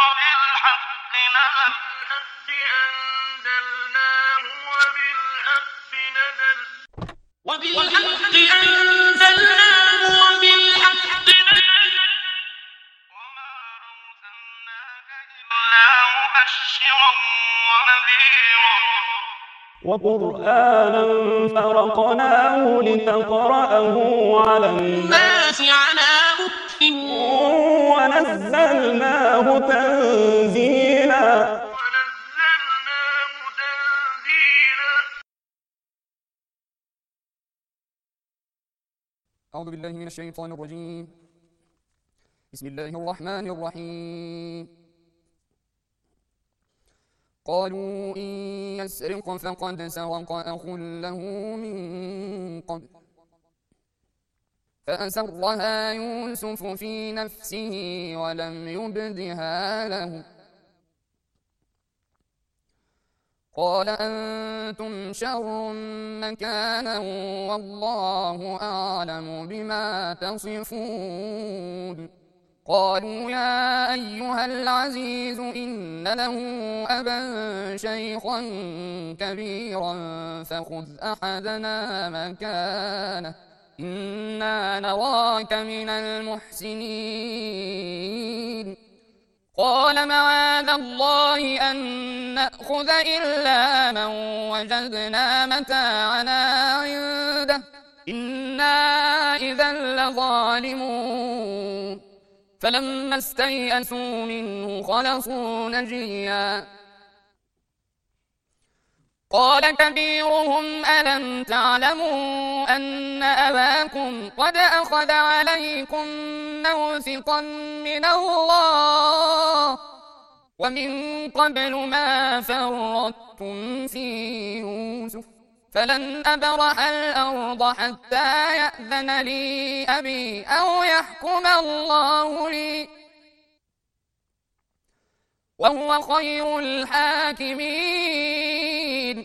وبالحق أنزلناه وبالحق أنزلناه وبالحق نزل وما أرسلناك إلا مبشرا ونذيرا وقرآنا فرقناه لتقرأه على الناس على مكث ونزلناه تنزيلا. أعوذ بالله من الشيطان الرجيم. بسم الله الرحمن الرحيم. قالوا إن يسرق فقد سرق أخ له من قبل فأسرها يوسف في نفسه ولم يبدها له قال أنتم شر مكانا والله أعلم بما تصفون. قالوا يا أيها العزيز إن له أبا شيخا كبيرا فخذ أحدنا مكانه إنا نراك من المحسنين. قال معاذ الله أن نأخذ إلا من وجدنا متاعنا عنده إنا إذا لظالمون. فلما استيئسوا منه خلصوا نجيا قال كبيرهم ألم تعلموا أن أباكم قد أخذ عليكم موثقا من الله ومن قبل ما فرطتم في يوسف فلن أبرح الأرض حتى يأذن لي أبي أو يحكم الله لي وهو خير الحاكمين.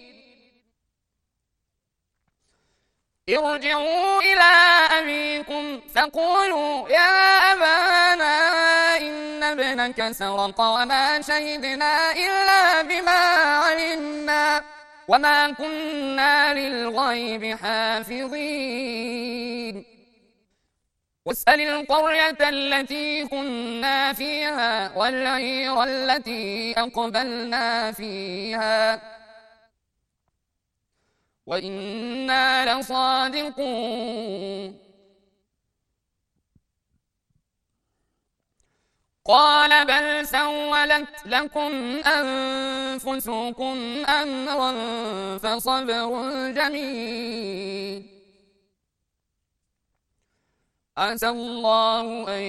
ارجعوا إلى أبيكم فقولوا يا أبانا إن ابنك سرق وما شهدنا إلا بما علمنا وما كنا للغيب حافظين. واسأل القرية التي كنا فيها والعير التي أقبلنا فيها وإنا لصادقون. قال بل سولت لكم أنفسكم أمرا فصبر جميل عسى الله أن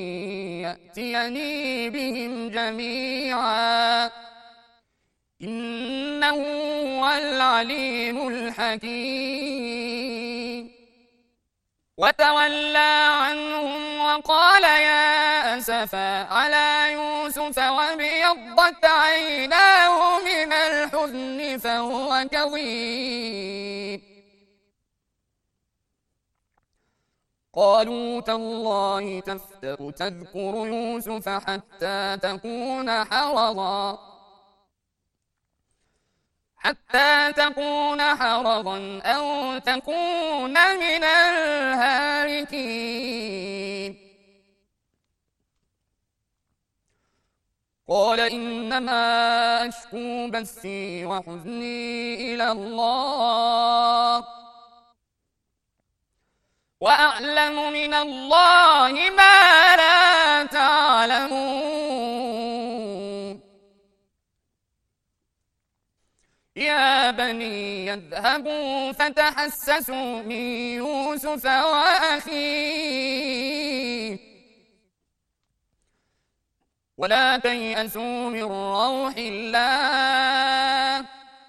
يأتيني بهم جميعا إنه هو العليم الحكيم. وتولى عنهم وقال يا أسفا على يوسف وابيضت عيناه من الحزن فهو كظيم. قالوا تالله تفتأ تذكر يوسف حتى تكون حرضا أو تكون من الهالكين. قال إنما أشكو بثي وحزني إلى الله وأعلم من الله ما لا تعلمون. يا بني اذهبوا فتحسسوا من يوسف وأخيه ولا تيأسوا من روح الله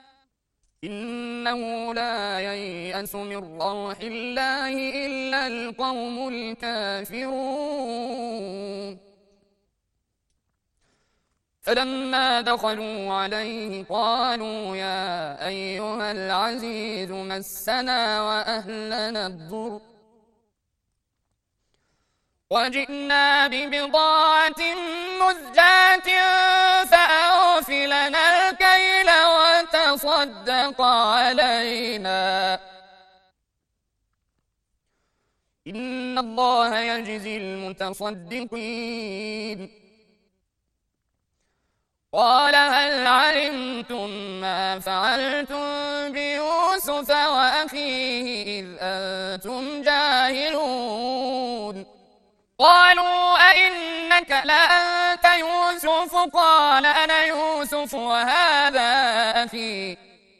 إنه لا ييأس من روح الله إلا القوم الكافرون. فلما دخلوا عليه قالوا يا أيها العزيز مسنا وأهلنا الضر وجئنا ببضاعة مزجاة فأوف لنا الكيل وتصدق علينا إن الله يجزي المتصدقين قال هل علمتم ما فعلتم بيوسف وأخيه إذ أنتم جاهلون قالوا أئنك لأنت يوسف قال أنا يوسف وهذا أخي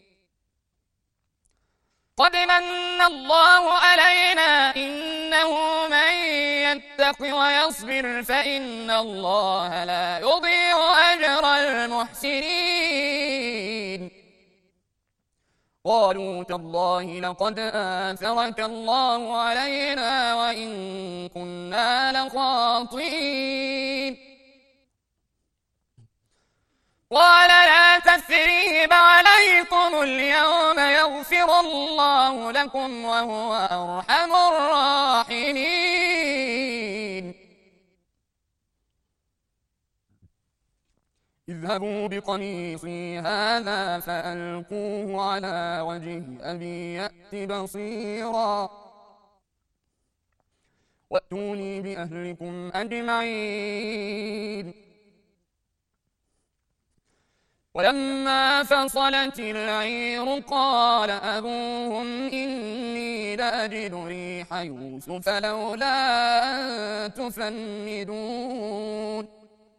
قد من الله علينا إنه من يتق ويصبر فإن الله لا يضيع أجر المحسنين قالوا تالله لقد آثرك الله علينا وإن كنا لخاطئين قال لا تثريب عليكم اليوم يغفر الله لكم وهو أرحم الراحمين اذهبوا بقميصي هذا فألقوه على وجه أبي يأت بصيرا وأتوني بأهلكم أجمعين ولما فصلت العير قال أبوهم إني لأجد ريح يوسف لولا أن تفندون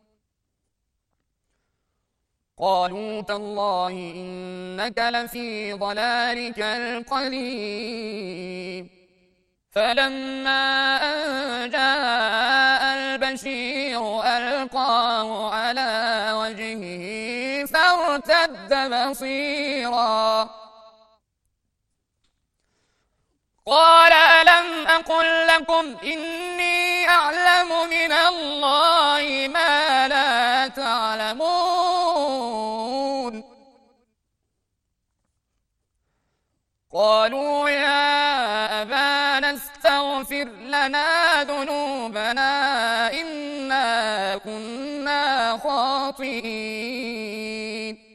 قالوا تالله إنك لفي ضلالك القديم فلما أن جاء البشير ألقاه على وجهه فارتد بصيرا قال ألم أقل لكم إني أعلم من الله ما لا تعلمون قالوا يا أبانا استغفر لنا ذنوبنا إنا كنا خاطئين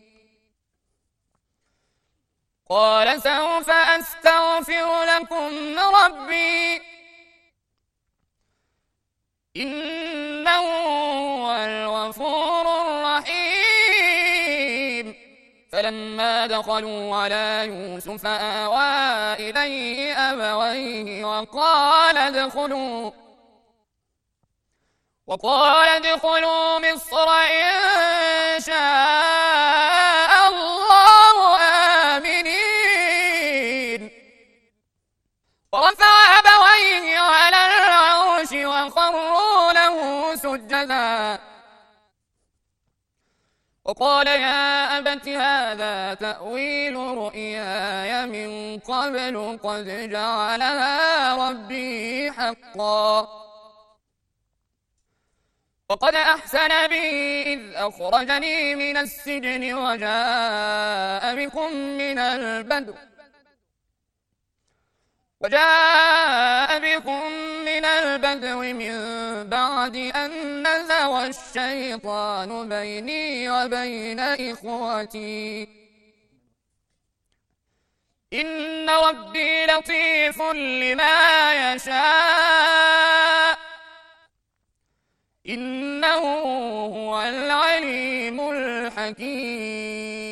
قال سوف أستغفر لكم ربي إنه هو الغفور الرحيم فلما دخلوا على يوسف آوى إليه أبويه وقال ادخلوا مصر إن شاء الله آمنين ورفع أبويه على العرش وخروا له سجدا وقال يا أبت هذا تأويل رؤياي من قبل قد جعلها ربي حقا وقد أحسن بي إذ أخرجني من السجن وجاء بكم من البدو من بعد أن نزغ الشيطان بيني وبين إخوتي إن ربي لطيف لما يشاء إنه هو العليم الحكيم